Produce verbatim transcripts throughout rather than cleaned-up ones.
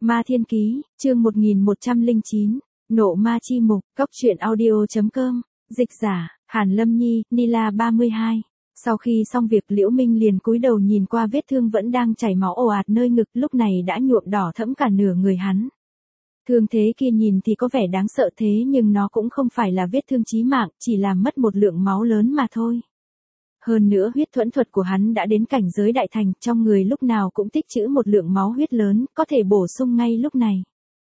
Ma Thiên Ký, chương một nghìn một trăm lẻ chín, Nộ Ma Chi Mục, Cốc truyện audio chấm com, dịch giả, Hàn Lâm Nhi, Nila ba mươi hai. Sau khi xong việc Liễu Minh liền cúi đầu nhìn qua vết thương vẫn đang chảy máu ồ ạt nơi ngực lúc này đã nhuộm đỏ thẫm cả nửa người hắn. Thương thế kia nhìn thì có vẻ đáng sợ thế nhưng nó cũng không phải là vết thương chí mạng, chỉ là mất một lượng máu lớn mà thôi. Hơn nữa huyết thuẫn thuật của hắn đã đến cảnh giới đại thành, trong người lúc nào cũng tích trữ một lượng máu huyết lớn, có thể bổ sung ngay lúc này.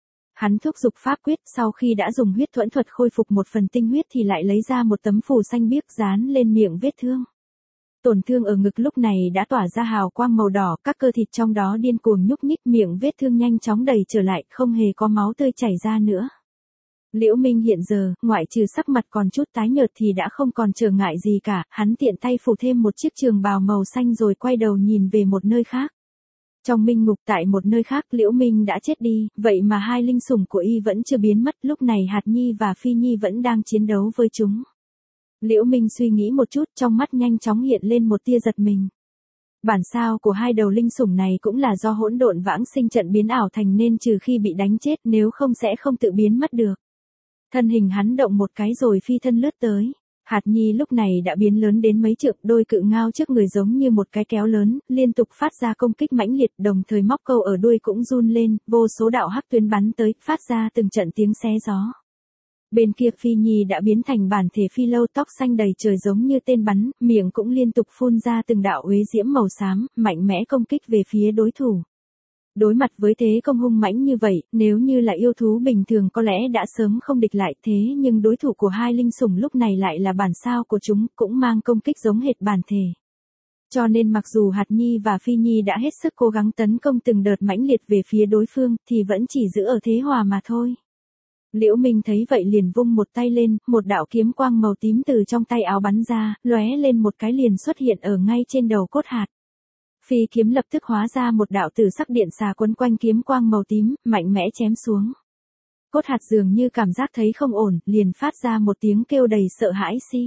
Hắn thúc giục pháp quyết, sau khi đã dùng huyết thuẫn thuật khôi phục một phần tinh huyết thì lại lấy ra một tấm phù xanh biếc dán lên miệng vết thương. Tổn thương ở ngực lúc này đã tỏa ra hào quang màu đỏ, các cơ thịt trong đó điên cuồng nhúc nhích, miệng vết thương nhanh chóng đầy trở lại, không hề có máu tươi chảy ra nữa. Liễu Minh hiện giờ, ngoại trừ sắc mặt còn chút tái nhợt thì đã không còn trở ngại gì cả, hắn tiện tay phủ thêm một chiếc trường bào màu xanh rồi quay đầu nhìn về một nơi khác. Trong minh ngục tại một nơi khác Liễu Minh đã chết đi, vậy mà hai linh sủng của y vẫn chưa biến mất, lúc này Hạt Nhi và Phi Nhi vẫn đang chiến đấu với chúng. Liễu Minh suy nghĩ một chút, trong mắt nhanh chóng hiện lên một tia giật mình. Bản sao của hai đầu linh sủng này cũng là do hỗn độn vãng sinh trận biến ảo thành nên trừ khi bị đánh chết nếu không sẽ không tự biến mất được. Thân hình hắn động một cái rồi phi thân lướt tới. Hạt Nhi lúc này đã biến lớn đến mấy trượng, đôi cự ngao trước người giống như một cái kéo lớn, liên tục phát ra công kích mãnh liệt, đồng thời móc câu ở đuôi cũng run lên, vô số đạo hắc tuyến bắn tới, phát ra từng trận tiếng xé gió. Bên kia Phi Nhi đã biến thành bản thể phi lâu, tóc xanh đầy trời giống như tên bắn, miệng cũng liên tục phun ra từng đạo uế diễm màu xám, mạnh mẽ công kích về phía đối thủ. Đối mặt với thế công hung mãnh như vậy, nếu như là yêu thú bình thường có lẽ đã sớm không địch lại, thế nhưng đối thủ của hai linh sủng lúc này lại là bản sao của chúng, cũng mang công kích giống hệt bản thể. Cho nên mặc dù Hạt Nhi và Phi Nhi đã hết sức cố gắng tấn công từng đợt mãnh liệt về phía đối phương, thì vẫn chỉ giữ ở thế hòa mà thôi. Liễu Minh thấy vậy liền vung một tay lên, một đạo kiếm quang màu tím từ trong tay áo bắn ra, lóe lên một cái liền xuất hiện ở ngay trên đầu Cốt Hạt. Phi kiếm lập tức hóa ra một đạo tử sắc điện xà quấn quanh kiếm quang màu tím, mạnh mẽ chém xuống. Cốt Hạt dường như cảm giác thấy không ổn, liền phát ra một tiếng kêu đầy sợ hãi si.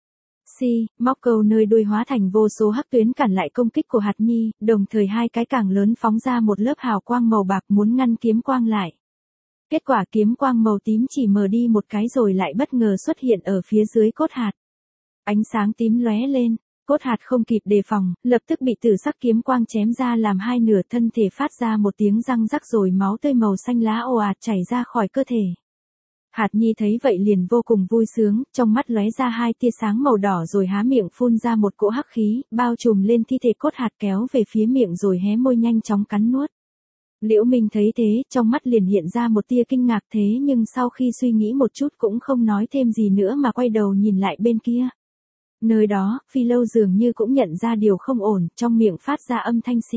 Si, móc câu nơi đuôi hóa thành vô số hắc tuyến cản lại công kích của Hạt Nhi, đồng thời hai cái càng lớn phóng ra một lớp hào quang màu bạc muốn ngăn kiếm quang lại. Kết quả kiếm quang màu tím chỉ mờ đi một cái rồi lại bất ngờ xuất hiện ở phía dưới Cốt Hạt. Ánh sáng tím lóe lên. Cốt Hạt không kịp đề phòng, lập tức bị tử sắc kiếm quang chém ra làm hai nửa, thân thể phát ra một tiếng răng rắc rồi máu tươi màu xanh lá ồ ạt chảy ra khỏi cơ thể. Hạt Nhi thấy vậy liền vô cùng vui sướng, trong mắt lóe ra hai tia sáng màu đỏ rồi há miệng phun ra một cỗ hắc khí, bao trùm lên thi thể Cốt Hạt kéo về phía miệng rồi hé môi nhanh chóng cắn nuốt. Liễu Minh thấy thế, trong mắt liền hiện ra một tia kinh ngạc thế nhưng sau khi suy nghĩ một chút cũng không nói thêm gì nữa mà quay đầu nhìn lại bên kia. Nơi đó, Phi Lâu dường như cũng nhận ra điều không ổn, trong miệng phát ra âm thanh si.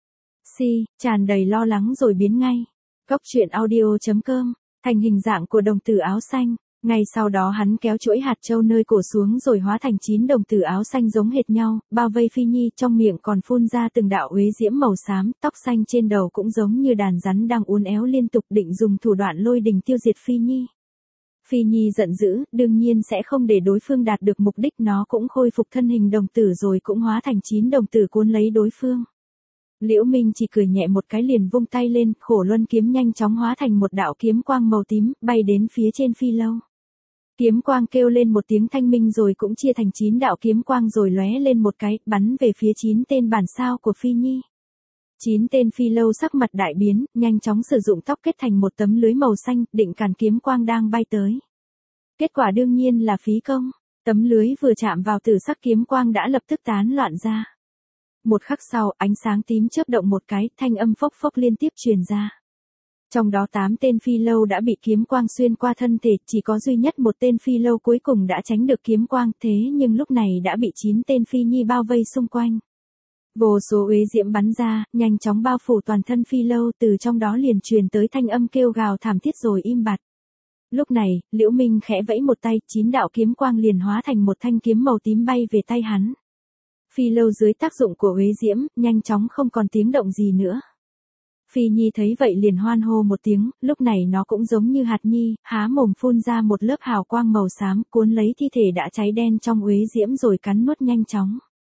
Si, tràn đầy lo lắng rồi biến ngay. Cốc truyện audio chấm com, thành hình dạng của đồng tử áo xanh. Ngay sau đó hắn kéo chuỗi hạt châu nơi cổ xuống rồi hóa thành chín đồng tử áo xanh giống hệt nhau, bao vây Phi Nhi, trong miệng còn phun ra từng đạo uế diễm màu xám, tóc xanh trên đầu cũng giống như đàn rắn đang uốn éo liên tục định dùng thủ đoạn lôi đình tiêu diệt Phi Nhi. Phi Nhi giận dữ, đương nhiên sẽ không để đối phương đạt được mục đích, nó cũng khôi phục thân hình đồng tử rồi cũng hóa thành chín đồng tử cuốn lấy đối phương. Liễu Minh chỉ cười nhẹ một cái liền vung tay lên, Khổ Luân kiếm nhanh chóng hóa thành một đạo kiếm quang màu tím, bay đến phía trên Phi Lâu. Kiếm quang kêu lên một tiếng thanh minh rồi cũng chia thành chín đạo kiếm quang rồi lóe lên một cái, bắn về phía chín tên bản sao của Phi Nhi. Chín tên Phi Lâu sắc mặt đại biến, nhanh chóng sử dụng tóc kết thành một tấm lưới màu xanh, định cản kiếm quang đang bay tới. Kết quả đương nhiên là phí công, tấm lưới vừa chạm vào tử sắc kiếm quang đã lập tức tán loạn ra. Một khắc sau, ánh sáng tím chớp động một cái, thanh âm phốc phốc liên tiếp truyền ra. Trong đó tám tên Phi Lâu đã bị kiếm quang xuyên qua thân thể, chỉ có duy nhất một tên Phi Lâu cuối cùng đã tránh được kiếm quang, thế nhưng lúc này đã bị chín tên Phi Nhi bao vây xung quanh. Vô số uế diễm bắn ra, nhanh chóng bao phủ toàn thân Phi Lâu, từ trong đó liền truyền tới thanh âm kêu gào thảm thiết rồi im bặt. Lúc này, Liễu Minh khẽ vẫy một tay, chín đạo kiếm quang liền hóa thành một thanh kiếm màu tím bay về tay hắn. Phi Lâu dưới tác dụng của uế diễm, nhanh chóng không còn tiếng động gì nữa. Phi Nhi thấy vậy liền hoan hô một tiếng, lúc này nó cũng giống như Hạt Nhi, há mồm phun ra một lớp hào quang màu xám, cuốn lấy thi thể đã cháy đen trong uế diễm rồi cắn nuốt nhanh chóng.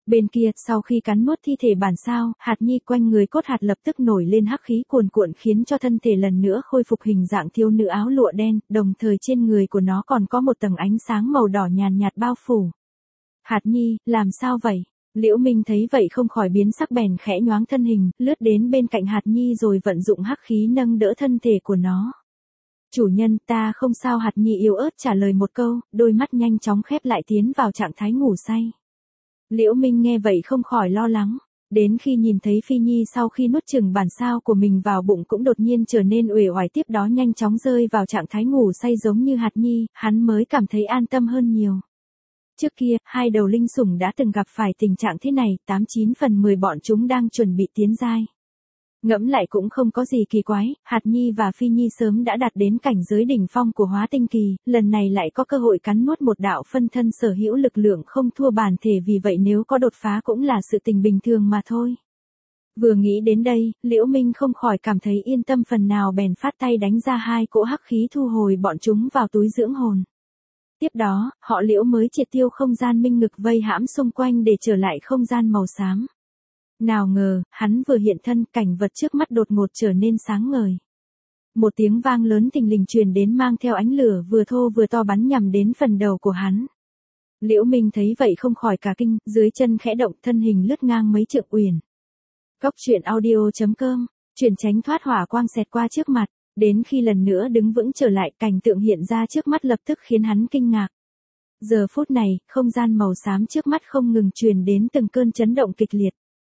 Bên kia, sau khi cắn nuốt thi thể bản sao, hạt nhi quanh người cốt hạt lập tức nổi lên hắc khí cuồn cuộn khiến cho thân thể lần nữa khôi phục hình dạng thiếu nữ áo lụa đen, đồng thời trên người của nó còn có một tầng ánh sáng màu đỏ nhàn nhạt bao phủ. Hạt nhi, làm sao vậy? Liễu Minh thấy vậy không khỏi biến sắc bèn khẽ nhoáng thân hình, lướt đến bên cạnh hạt nhi rồi vận dụng hắc khí nâng đỡ thân thể của nó. Chủ nhân, ta không sao, hạt nhi yếu ớt trả lời một câu, đôi mắt nhanh chóng khép lại tiến vào trạng thái ngủ say. Liễu Minh nghe vậy không khỏi lo lắng, đến khi nhìn thấy Phi Nhi sau khi nuốt chửng bản sao của mình vào bụng cũng đột nhiên trở nên uể oải tiếp đó nhanh chóng rơi vào trạng thái ngủ say giống như hạt nhi, hắn mới cảm thấy an tâm hơn nhiều. Trước kia, hai đầu linh sủng đã từng gặp phải tình trạng thế này, tám chín phần mười bọn chúng đang chuẩn bị tiến giai. Ngẫm lại cũng không có gì kỳ quái, hạt nhi và Phi Nhi sớm đã đạt đến cảnh giới đỉnh phong của hóa tinh kỳ, lần này lại có cơ hội cắn nuốt một đạo phân thân sở hữu lực lượng không thua bản thể, vì vậy nếu có đột phá cũng là sự tình bình thường mà thôi. Vừa nghĩ đến đây, Liễu Minh không khỏi cảm thấy yên tâm phần nào bèn phát tay đánh ra hai cỗ hắc khí thu hồi bọn chúng vào túi dưỡng hồn. Tiếp đó, họ Liễu mới triệt tiêu không gian minh ngực vây hãm xung quanh để trở lại không gian màu xám. Nào ngờ, hắn vừa hiện thân, cảnh vật trước mắt đột ngột trở nên sáng ngời. Một tiếng vang lớn thình lình truyền đến mang theo ánh lửa vừa thô vừa to bắn nhằm đến phần đầu của hắn. Liễu Minh thấy vậy không khỏi cả kinh, dưới chân khẽ động, thân hình lướt ngang mấy trượng uyển. Cốc truyện audio chấm com, chuyển tránh thoát hỏa quang xẹt qua trước mặt, đến khi lần nữa đứng vững trở lại, cảnh tượng hiện ra trước mắt lập tức khiến hắn kinh ngạc. Giờ phút này, không gian màu xám trước mắt không ngừng truyền đến từng cơn chấn động kịch liệt.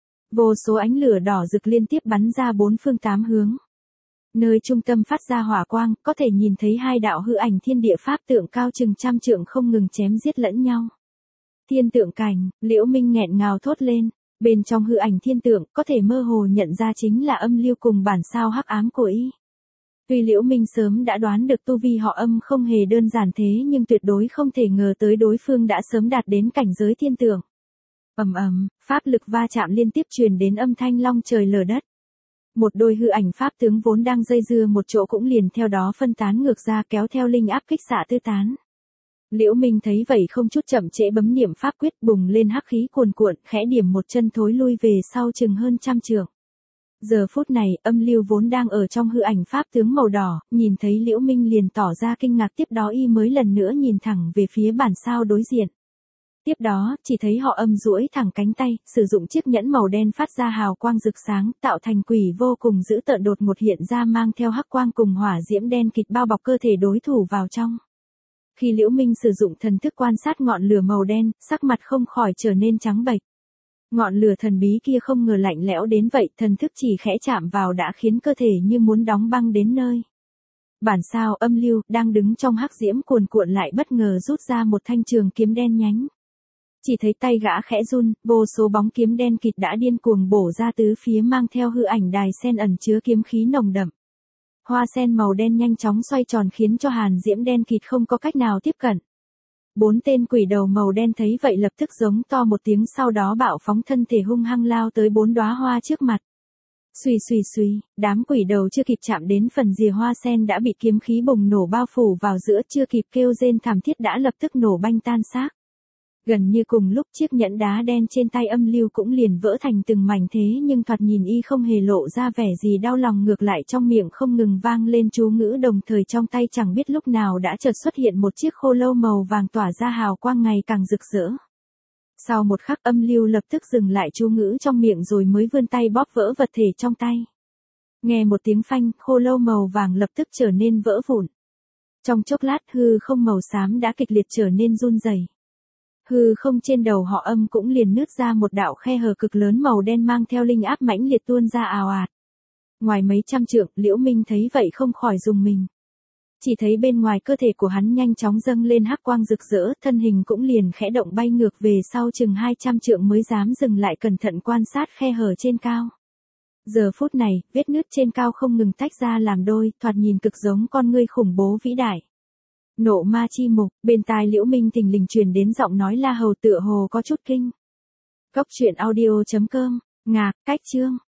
Vô số ánh lửa đỏ rực liên tiếp bắn ra bốn phương tám hướng. Nơi trung tâm phát ra hỏa quang, có thể nhìn thấy hai đạo hư ảnh thiên địa pháp tượng cao chừng trăm trượng không ngừng chém giết lẫn nhau. Thiên tượng cảnh, Liễu Minh nghẹn ngào thốt lên, bên trong hư ảnh thiên tượng, có thể mơ hồ nhận ra chính là Âm Lưu cùng bản sao hắc ám của y. Tuy Liễu Minh sớm đã đoán được tu vi họ Âm không hề đơn giản thế nhưng tuyệt đối không thể ngờ tới đối phương đã sớm đạt đến cảnh giới thiên tượng. Ầm ầm, pháp lực va chạm liên tiếp truyền đến âm thanh long trời lở đất. Một đôi hư ảnh pháp tướng vốn đang dây dưa một chỗ cũng liền theo đó phân tán ngược ra, kéo theo linh áp kích xạ tứ tán. Liễu Minh thấy vậy không chút chậm trễ bấm niệm pháp quyết, bùng lên hắc khí cuồn cuộn, khẽ điểm một chân thối lui về sau chừng hơn trăm trượng. Giờ phút này, Âm Lưu vốn đang ở trong hư ảnh pháp tướng màu đỏ, nhìn thấy Liễu Minh liền tỏ ra kinh ngạc, tiếp đó y mới lần nữa nhìn thẳng về phía bản sao đối diện. Tiếp đó, chỉ thấy họ Âm duỗi thẳng cánh tay, sử dụng chiếc nhẫn màu đen phát ra hào quang rực sáng, tạo thành quỷ vô cùng dữ tợn đột ngột hiện ra, mang theo hắc quang cùng hỏa diễm đen kịt bao bọc cơ thể đối thủ vào trong. Khi Liễu Minh sử dụng thần thức quan sát ngọn lửa màu đen, sắc mặt không khỏi trở nên trắng bệch. Ngọn lửa thần bí kia không ngờ lạnh lẽo đến vậy, thần thức chỉ khẽ chạm vào đã khiến cơ thể như muốn đóng băng đến nơi. Bản sao Âm Lưu đang đứng trong hắc diễm cuồn cuộn lại bất ngờ rút ra một thanh trường kiếm đen nhánh. Chỉ thấy tay gã khẽ run, vô số bóng kiếm đen kịt đã điên cuồng bổ ra tứ phía, mang theo hư ảnh đài sen ẩn chứa kiếm khí nồng đậm. Hoa sen màu đen nhanh chóng xoay tròn khiến cho hàn diễm đen kịt không có cách nào tiếp cận. Bốn tên quỷ đầu màu đen thấy vậy lập tức giống to một tiếng, sau đó bạo phóng thân thể hung hăng lao tới bốn đóa hoa trước mặt. Xuy xuy xuy, đám quỷ đầu chưa kịp chạm đến phần rìa hoa sen đã bị kiếm khí bùng nổ bao phủ vào giữa, chưa kịp kêu rên thảm thiết đã lập tức nổ banh tan xác. Gần như cùng lúc chiếc nhẫn đá đen trên tay Âm Lưu cũng liền vỡ thành từng mảnh, thế nhưng thoạt nhìn y không hề lộ ra vẻ gì đau lòng, ngược lại trong miệng không ngừng vang lên chú ngữ, đồng thời trong tay chẳng biết lúc nào đã chợt xuất hiện một chiếc khô lâu màu vàng tỏa ra hào quang ngày càng rực rỡ. Sau một khắc Âm Lưu lập tức dừng lại chú ngữ trong miệng rồi mới vươn tay bóp vỡ vật thể trong tay. Nghe một tiếng phanh, khô lâu màu vàng lập tức trở nên vỡ vụn. Trong chốc lát hư không màu xám đã kịch liệt trở nên run rẩy. Hư không trên đầu họ Âm cũng liền nứt ra một đạo khe hở cực lớn màu đen mang theo linh áp mãnh liệt tuôn ra ào ạt. Ngoài mấy trăm trượng, Liễu Minh thấy vậy không khỏi rùng mình. Chỉ thấy bên ngoài cơ thể của hắn nhanh chóng dâng lên hắc quang rực rỡ, thân hình cũng liền khẽ động bay ngược về sau chừng hai trăm trượng mới dám dừng lại cẩn thận quan sát khe hở trên cao. Giờ phút này, vết nứt trên cao không ngừng tách ra làm đôi, thoạt nhìn cực giống con ngươi khủng bố vĩ đại. Nộ ma chi mục, bên tai Liễu Minh thình lình truyền đến giọng nói La Hầu tựa hồ có chút kinh. Cốc truyện audio chấm com, ngạc, cách chương.